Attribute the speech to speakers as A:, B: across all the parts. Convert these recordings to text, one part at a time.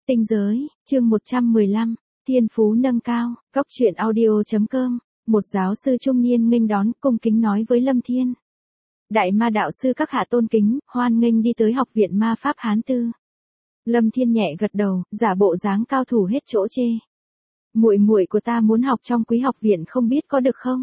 A: Tinh giới, chương 115, Thiên phú nâng cao, Góc truyện audio.com. Một giáo sư trung niên nghênh đón, cung kính nói với Lâm Thiên. Đại ma đạo sư các hạ tôn kính, hoan nghênh đi tới học viện ma pháp Hán Tư. Lâm Thiên nhẹ gật đầu, giả bộ dáng cao thủ hết chỗ chê. Muội của ta muốn học trong Quý học viện, không biết có được không?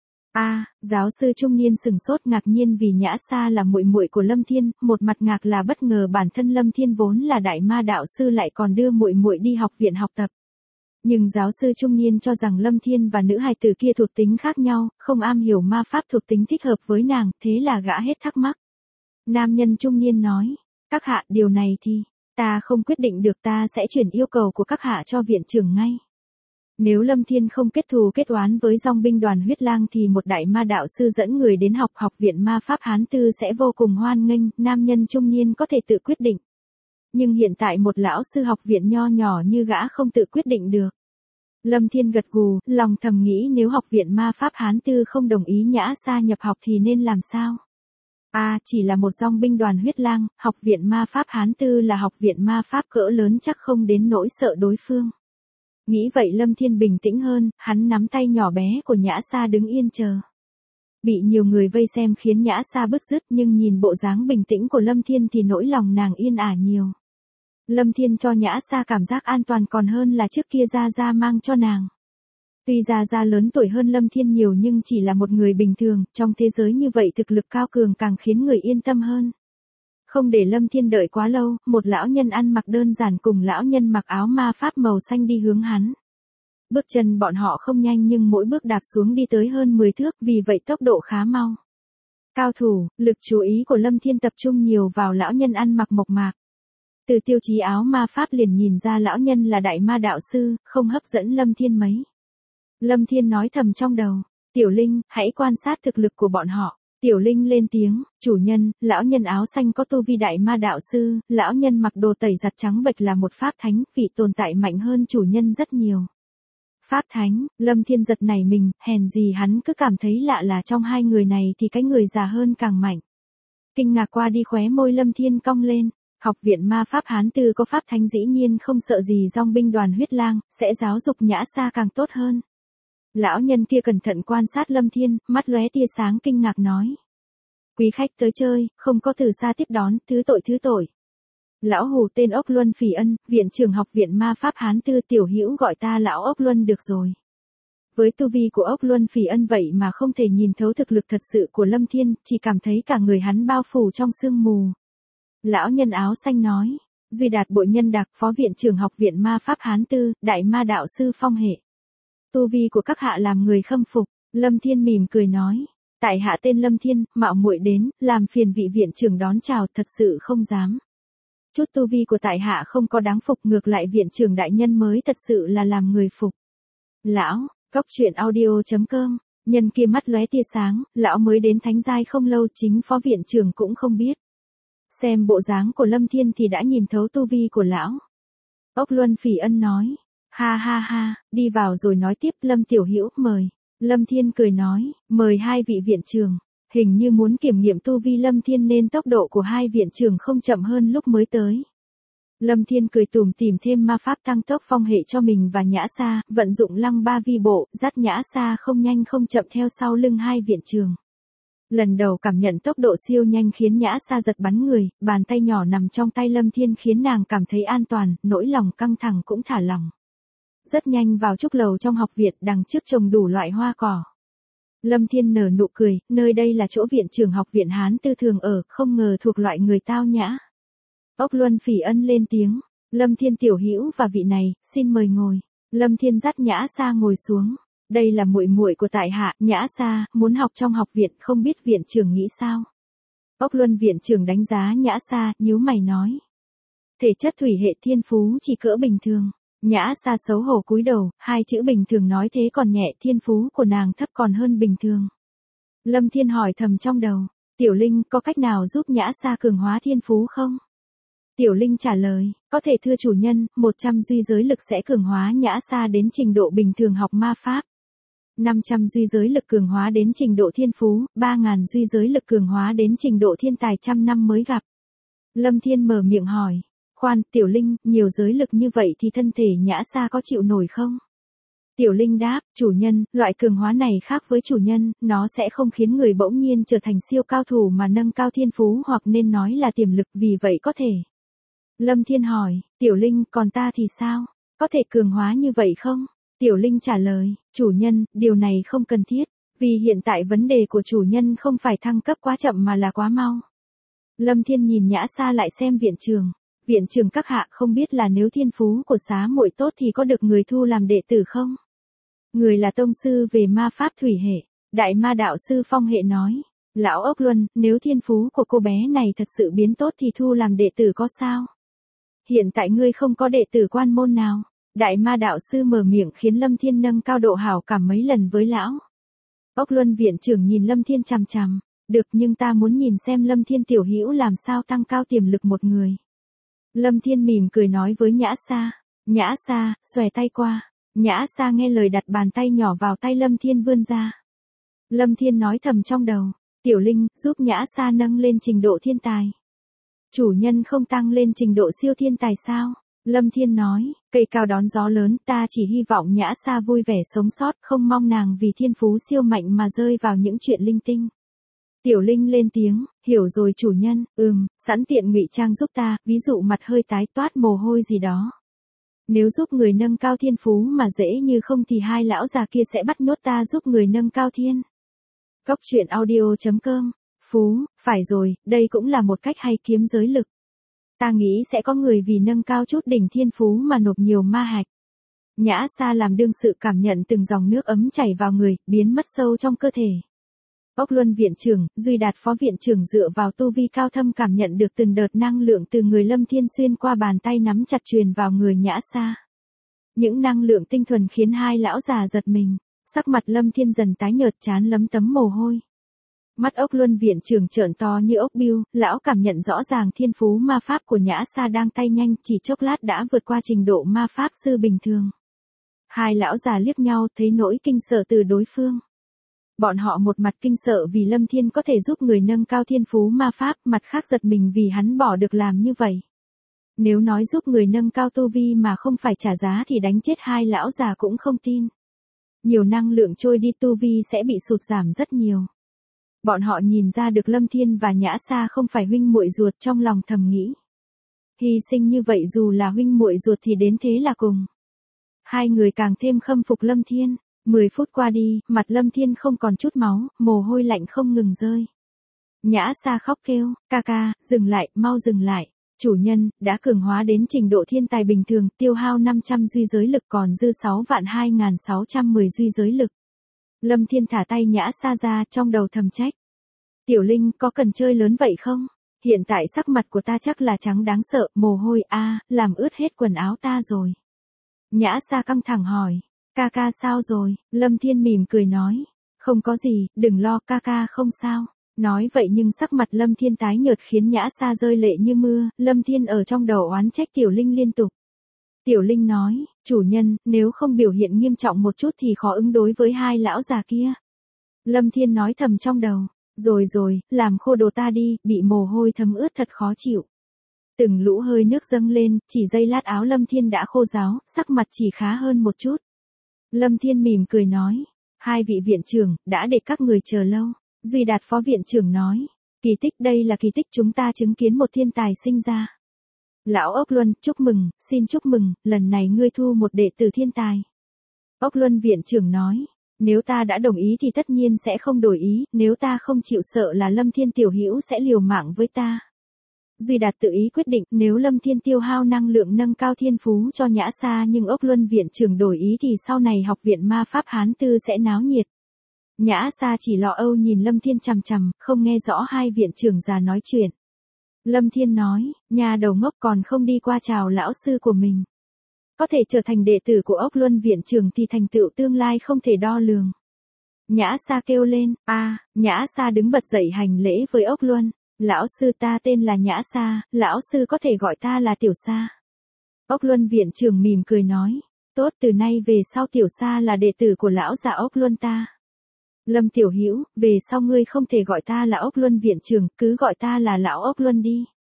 A: Giáo sư trung niên sừng sốt ngạc nhiên vì Nhã Sa là muội của Lâm Thiên, một mặt ngạc là bất ngờ bản thân Lâm Thiên vốn là đại ma đạo sư lại còn đưa muội đi học viện học tập. Nhưng giáo sư trung niên cho rằng Lâm Thiên và nữ hài tử kia thuộc tính khác nhau, không am hiểu ma pháp thuộc tính thích hợp với nàng, thế là gã hết thắc mắc. Nam nhân trung niên nói, các hạ, điều này thì, ta không quyết định được, ta sẽ chuyển yêu cầu của các hạ cho viện trưởng ngay. Nếu Lâm Thiên không kết thù kết oán với dòng binh đoàn huyết lang thì một đại ma đạo sư dẫn người đến học viện ma pháp Hán Tư sẽ vô cùng hoan nghênh, nam nhân trung niên có thể tự quyết định. Nhưng hiện tại một lão sư học viện nho nhỏ như gã không tự quyết định được. Lâm Thiên gật gù, lòng thầm nghĩ nếu học viện ma pháp Hán Tư không đồng ý Nhã Sa nhập học thì nên làm sao? Chỉ là một dòng binh đoàn huyết lang, học viện ma pháp Hán Tư là học viện ma pháp cỡ lớn chắc không đến nỗi sợ đối phương. Nghĩ vậy Lâm Thiên bình tĩnh hơn, hắn nắm tay nhỏ bé của Nhã Sa đứng yên chờ. Bị nhiều người vây xem khiến Nhã Sa bứt rứt, nhưng nhìn bộ dáng bình tĩnh của Lâm Thiên thì nỗi lòng nàng yên ả nhiều. Lâm Thiên cho Nhã Sa cảm giác an toàn còn hơn là trước kia Gia mang cho nàng. Tuy Gia lớn tuổi hơn Lâm Thiên nhiều nhưng chỉ là một người bình thường, trong thế giới như vậy thực lực cao cường càng khiến người yên tâm hơn. Không để Lâm Thiên đợi quá lâu, một lão nhân ăn mặc đơn giản cùng lão nhân mặc áo ma pháp màu xanh đi hướng hắn. Bước chân bọn họ không nhanh nhưng mỗi bước đạp xuống đi tới hơn 10 thước, vì vậy tốc độ khá mau. Cao thủ, lực chú ý của Lâm Thiên tập trung nhiều vào lão nhân ăn mặc mộc mạc. Từ tiêu chí áo ma pháp liền nhìn ra lão nhân là đại ma đạo sư, không hấp dẫn Lâm Thiên mấy. Lâm Thiên nói thầm trong đầu, Tiểu Linh, hãy quan sát thực lực của bọn họ. Tiểu Linh lên tiếng, chủ nhân, lão nhân áo xanh có tu vi đại ma đạo sư, lão nhân mặc đồ tẩy giặt trắng bệch là một pháp thánh, vị tồn tại mạnh hơn chủ nhân rất nhiều. Pháp thánh, Lâm Thiên giật nảy mình, hèn gì hắn cứ cảm thấy lạ là trong hai người này thì cái người già hơn càng mạnh. Kinh ngạc qua đi khóe môi Lâm Thiên cong lên, học viện ma pháp Hán Tư có pháp thánh dĩ nhiên không sợ gì dòng binh đoàn huyết lang, sẽ giáo dục Nhã Sa càng tốt hơn. Lão nhân kia cẩn thận quan sát Lâm Thiên, mắt lóe tia sáng kinh ngạc nói. Quý khách tới chơi, không có từ xa tiếp đón, thứ tội. Lão hù tên Ốc Luân Phỉ Ân, viện trưởng học viện ma pháp Hán Tư, tiểu hữu gọi ta lão Ốc Luân được rồi. Với tu vi của Ốc Luân Phỉ Ân vậy mà không thể nhìn thấu thực lực thật sự của Lâm Thiên, chỉ cảm thấy cả người hắn bao phủ trong sương mù. Lão nhân áo xanh nói, Duy Đạt Bội Nhân Đạc, phó viện trưởng học viện ma pháp Hán Tư, đại ma đạo sư phong hệ. Tu vi của các hạ làm người khâm phục. Lâm Thiên mỉm cười nói, tại hạ tên Lâm Thiên, mạo muội đến, làm phiền vị viện trưởng đón chào, thật sự không dám. Chút tu vi của tại hạ không có đáng phục, ngược lại viện trưởng đại nhân mới thật sự là làm người phục. Lão, Góc truyện audio.com, nhân kia mắt lóe tia sáng, lão mới đến thánh giai không lâu, chính phó viện trưởng cũng không biết. Xem bộ dáng của Lâm Thiên thì đã nhìn thấu tu vi của lão. Ốc Luân Phỉ Ân nói, ha, đi vào rồi nói tiếp. Lâm tiểu hữu, mời. Lâm Thiên cười nói, mời hai vị viện trưởng. Hình như muốn kiểm nghiệm tu vi Lâm Thiên nên tốc độ của hai viện trưởng không chậm hơn lúc mới tới. Lâm Thiên cười tủm tỉm thêm ma pháp tăng tốc phong hệ cho mình và Nhã Sa, vận dụng lăng ba vi bộ, dắt Nhã Sa không nhanh không chậm theo sau lưng hai viện trưởng. Lần đầu cảm nhận tốc độ siêu nhanh khiến Nhã Sa giật bắn người, bàn tay nhỏ nằm trong tay Lâm Thiên khiến nàng cảm thấy an toàn, nỗi lòng căng thẳng cũng thả lỏng. Rất nhanh vào trúc lầu trong học viện, đằng trước trồng đủ loại hoa cỏ. Lâm Thiên nở nụ cười, nơi đây là chỗ viện trưởng học viện Hán Tư thường ở, không ngờ thuộc loại người tao nhã. Ốc Luân Phỉ Ân lên tiếng, Lâm Thiên tiểu hữu và vị này, xin mời ngồi. Lâm Thiên dắt Nhã Sa ngồi xuống. Đây là muội của tại hạ, Nhã Sa, muốn học trong học viện, không biết viện trưởng nghĩ sao? Ốc Luân viện trưởng đánh giá Nhã Sa, nhíu mày nói. Thể chất thủy hệ thiên phú chỉ cỡ bình thường. Nhã Sa xấu hổ cúi đầu, hai chữ bình thường nói thế còn nhẹ, thiên phú của nàng thấp còn hơn bình thường. Lâm Thiên hỏi thầm trong đầu, Tiểu Linh có cách nào giúp Nhã Sa cường hóa thiên phú không? Tiểu Linh trả lời, có thể thưa chủ nhân, 100 duy giới lực sẽ cường hóa Nhã Sa đến trình độ bình thường học ma pháp. 500 duy giới lực cường hóa đến trình độ thiên phú, 3.000 duy giới lực cường hóa đến trình độ thiên tài trăm năm mới gặp. Lâm Thiên mở miệng hỏi, Khoan, Tiểu Linh, nhiều giới lực như vậy thì thân thể Nhã Sa có chịu nổi không? Tiểu Linh đáp, chủ nhân, loại cường hóa này khác với chủ nhân, nó sẽ không khiến người bỗng nhiên trở thành siêu cao thủ mà nâng cao thiên phú hoặc nên nói là tiềm lực, vì vậy có thể. Lâm Thiên hỏi, Tiểu Linh, còn ta thì sao? Có thể cường hóa như vậy không? Tiểu Linh trả lời, chủ nhân, điều này không cần thiết, vì hiện tại vấn đề của chủ nhân không phải thăng cấp quá chậm mà là quá mau. Lâm Thiên nhìn Nhã Sa lại xem viện trưởng. Viện trưởng các hạ, không biết là nếu thiên phú của xá muội tốt thì có được người thu làm đệ tử không? Người là tông sư về ma pháp thủy hệ. Đại ma đạo sư phong hệ nói. Lão Ốc Luân, nếu thiên phú của cô bé này thật sự biến tốt thì thu làm đệ tử có sao? Hiện tại ngươi không có đệ tử quan môn nào. Đại ma đạo sư mở miệng khiến Lâm Thiên nâng cao độ hảo cảm mấy lần với lão. Ốc Luân viện trưởng nhìn Lâm Thiên chằm chằm. Được, nhưng ta muốn nhìn xem Lâm Thiên tiểu hữu làm sao tăng cao tiềm lực một người. Lâm Thiên mỉm cười nói với Nhã Sa. Nhã Sa, xòe tay qua. Nhã Sa nghe lời đặt bàn tay nhỏ vào tay Lâm Thiên vươn ra. Lâm Thiên nói thầm trong đầu. Tiểu Linh, giúp Nhã Sa nâng lên trình độ thiên tài. Chủ nhân không tăng lên trình độ siêu thiên tài sao? Lâm Thiên nói, cây cao đón gió lớn, ta chỉ hy vọng Nhã Sa vui vẻ sống sót, không mong nàng vì thiên phú siêu mạnh mà rơi vào những chuyện linh tinh. Tiểu Linh lên tiếng, hiểu rồi chủ nhân, sẵn tiện ngụy trang giúp ta, ví dụ mặt hơi tái toát mồ hôi gì đó. Nếu giúp người nâng cao thiên phú mà dễ như không thì hai lão già kia sẽ bắt nhốt ta giúp người nâng cao thiên. Cốc truyện audio.com. Phú, phải rồi, đây cũng là một cách hay kiếm giới lực. Ta nghĩ sẽ có người vì nâng cao chút đỉnh thiên phú mà nộp nhiều ma hạch. Nhã Sa làm đương sự cảm nhận từng dòng nước ấm chảy vào người, biến mất sâu trong cơ thể. Ốc Luân viện trưởng, Duy Đạt phó viện trưởng dựa vào tu vi cao thâm cảm nhận được từng đợt năng lượng từ người Lâm Thiên xuyên qua bàn tay nắm chặt truyền vào người Nhã Sa. Những năng lượng tinh thuần khiến hai lão già giật mình, sắc mặt Lâm Thiên dần tái nhợt, trán lấm tấm mồ hôi. Mắt Ốc Luân viện trưởng trợn to như ốc bươu, lão cảm nhận rõ ràng thiên phú ma pháp của Nhã Sa đang tay nhanh, chỉ chốc lát đã vượt qua trình độ ma pháp sư bình thường. Hai lão già liếc nhau, thấy nỗi kinh sợ từ đối phương. Bọn họ một mặt kinh sợ vì Lâm Thiên có thể giúp người nâng cao thiên phú ma pháp, mặt khác giật mình vì hắn bỏ được làm như vậy. Nếu nói giúp người nâng cao tu vi mà không phải trả giá thì đánh chết hai lão già cũng không tin. Nhiều năng lượng trôi đi, tu vi sẽ bị sụt giảm rất nhiều. Bọn họ nhìn ra được Lâm Thiên và Nhã Sa không phải huynh muội ruột, trong lòng thầm nghĩ. Hy sinh như vậy dù là huynh muội ruột thì đến thế là cùng. Hai người càng thêm khâm phục Lâm Thiên. 10 phút qua đi, mặt Lâm Thiên không còn chút máu, mồ hôi lạnh không ngừng rơi. Nhã Sa khóc kêu, ca ca, dừng lại, mau dừng lại. Chủ nhân, đã cường hóa đến trình độ thiên tài bình thường, tiêu hao 500 duy giới lực còn dư 6.2610 duy giới lực. Lâm Thiên thả tay Nhã Sa ra, trong đầu thầm trách. Tiểu Linh, có cần chơi lớn vậy không? Hiện tại sắc mặt của ta chắc là trắng đáng sợ, mồ hôi làm ướt hết quần áo ta rồi. Nhã Sa căng thẳng hỏi. Ca ca sao rồi? Lâm Thiên mỉm cười nói. Không có gì, đừng lo, ca ca không sao. Nói vậy nhưng sắc mặt Lâm Thiên tái nhợt khiến Nhã Sa rơi lệ như mưa, Lâm Thiên ở trong đầu oán trách Tiểu Linh liên tục. Tiểu Linh nói, chủ nhân, nếu không biểu hiện nghiêm trọng một chút thì khó ứng đối với hai lão già kia. Lâm Thiên nói thầm trong đầu, rồi, làm khô đồ ta đi, bị mồ hôi thấm ướt thật khó chịu. Từng lũ hơi nước dâng lên, chỉ giây lát áo Lâm Thiên đã khô ráo, sắc mặt chỉ khá hơn một chút. Lâm Thiên mỉm cười nói, hai vị viện trưởng, đã để các người chờ lâu. Duy Đạt phó viện trưởng nói, kỳ tích, đây là kỳ tích, chúng ta chứng kiến một thiên tài sinh ra. Lão Ốc Luân, chúc mừng, xin chúc mừng, lần này ngươi thu một đệ tử thiên tài. Ốc Luân viện trưởng nói, nếu ta đã đồng ý thì tất nhiên sẽ không đổi ý, nếu ta không chịu sợ là Lâm Thiên tiểu hữu sẽ liều mạng với ta. Duy Đạt tự ý quyết định, nếu Lâm Thiên tiêu hao năng lượng nâng cao thiên phú cho Nhã Sa nhưng Ốc Luân viện trưởng đổi ý thì sau này học viện ma pháp Hán Tư sẽ náo nhiệt. Nhã Sa chỉ lo âu nhìn Lâm Thiên chằm chằm, không nghe rõ hai viện trưởng già nói chuyện. Lâm Thiên nói, nhà đầu ngốc còn không đi qua chào lão sư của mình. Có thể trở thành đệ tử của Ốc Luân viện trưởng thì thành tựu tương lai không thể đo lường. Nhã Sa kêu lên, Nhã Sa đứng bật dậy hành lễ với Ốc Luân. Lão sư, ta tên là Nhã Sa, lão sư có thể gọi ta là Tiểu Sa. Ốc Luân viện trưởng mỉm cười nói, tốt, từ nay về sau Tiểu Sa là đệ tử của lão già Ốc Luân ta. Lâm tiểu hữu, về sau ngươi không thể gọi ta là Ốc Luân viện trưởng, cứ gọi ta là lão Ốc Luân đi.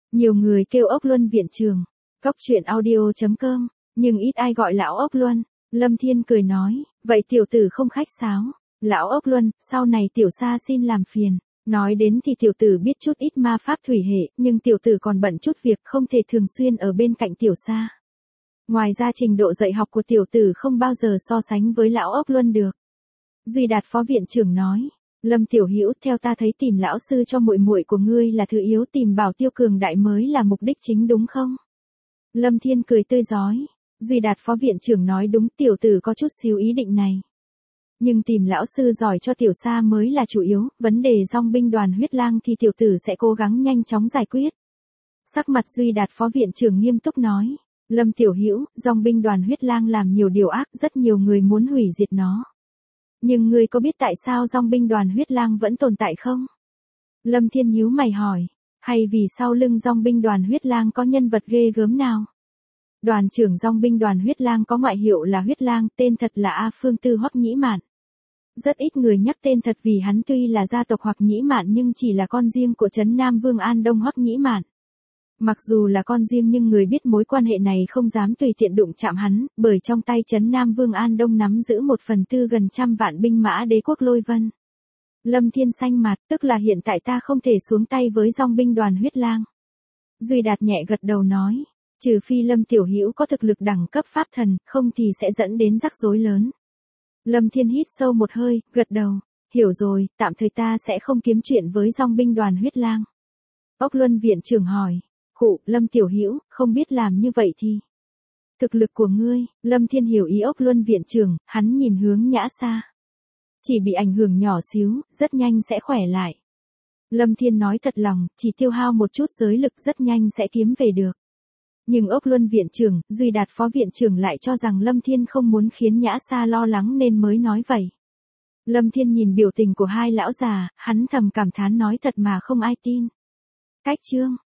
A: Nhiều người kêu ốc luân viện trưởng. Cóc truyện audio.com, nhưng ít ai gọi lão ốc luân. Lâm Thiên cười nói, vậy tiểu tử không khách sáo. Lão ốc luân, sau này tiểu sa xin làm phiền. Nói đến thì tiểu tử biết chút ít ma pháp thủy hệ, nhưng tiểu tử còn bận chút việc không thể thường xuyên ở bên cạnh tiểu sa. Ngoài ra trình độ dạy học của tiểu tử không bao giờ so sánh với lão ốc luân được. Duy Đạt phó viện trưởng nói, Lâm tiểu hữu, theo ta thấy tìm lão sư cho muội muội của ngươi là thứ yếu, tìm Bảo Tiêu cường đại mới là mục đích chính đúng không? Lâm Thiên cười tươi rói. Duy Đạt phó viện trưởng nói đúng, tiểu tử có chút xíu ý định này. Nhưng tìm lão sư giỏi cho tiểu sa mới là chủ yếu, vấn đề dòng binh đoàn huyết lang thì tiểu tử sẽ cố gắng nhanh chóng giải quyết. Sắc mặt Duy Đạt phó viện trưởng nghiêm túc nói, Lâm tiểu hữu, dòng binh đoàn huyết lang làm nhiều điều ác, rất nhiều người muốn hủy diệt nó. Nhưng ngươi có biết tại sao dòng binh đoàn huyết lang vẫn tồn tại không? Lâm Thiên nhíu mày hỏi, hay vì sau lưng dòng binh đoàn huyết lang có nhân vật ghê gớm nào? Đoàn trưởng dòng binh đoàn huyết lang có ngoại hiệu là huyết lang, tên thật là A Phương Tư Hoắc Nhĩ Mạn. Rất ít người nhắc tên thật vì hắn tuy là gia tộc Hoắc Nhĩ Mạn nhưng chỉ là con riêng của trấn Nam Vương An Đông Hoắc Nhĩ Mạn. Mặc dù là con riêng nhưng người biết mối quan hệ này không dám tùy tiện đụng chạm hắn, bởi trong tay trấn Nam Vương An Đông nắm giữ 1/4 gần 100 vạn binh mã đế quốc Lôi Vân. Lâm Thiên xanh mặt, tức là hiện tại ta không thể xuống tay với dòng binh đoàn huyết lang. Duy Đạt nhẹ gật đầu nói, trừ phi Lâm tiểu hữu có thực lực đẳng cấp pháp thần, không thì sẽ dẫn đến rắc rối lớn. Lâm Thiên hít sâu một hơi, gật đầu, hiểu rồi, tạm thời ta sẽ không kiếm chuyện với dòng binh đoàn huyết lang. Ốc Luân viện trưởng hỏi, khụ, Lâm tiểu hữu, không biết làm như vậy thì. Thực lực của ngươi, Lâm Thiên hiểu ý Ốc Luân viện trưởng, hắn nhìn hướng Nhã Sa. Chỉ bị ảnh hưởng nhỏ xíu, rất nhanh sẽ khỏe lại. Lâm Thiên nói thật lòng, chỉ tiêu hao một chút giới lực rất nhanh sẽ kiếm về được. Nhưng Ốc Luân viện trưởng, Duy Đạt phó viện trưởng lại cho rằng Lâm Thiên không muốn khiến Nhã Sa lo lắng nên mới nói vậy. Lâm Thiên nhìn biểu tình của hai lão già, hắn thầm cảm thán nói thật mà không ai tin. Cách chương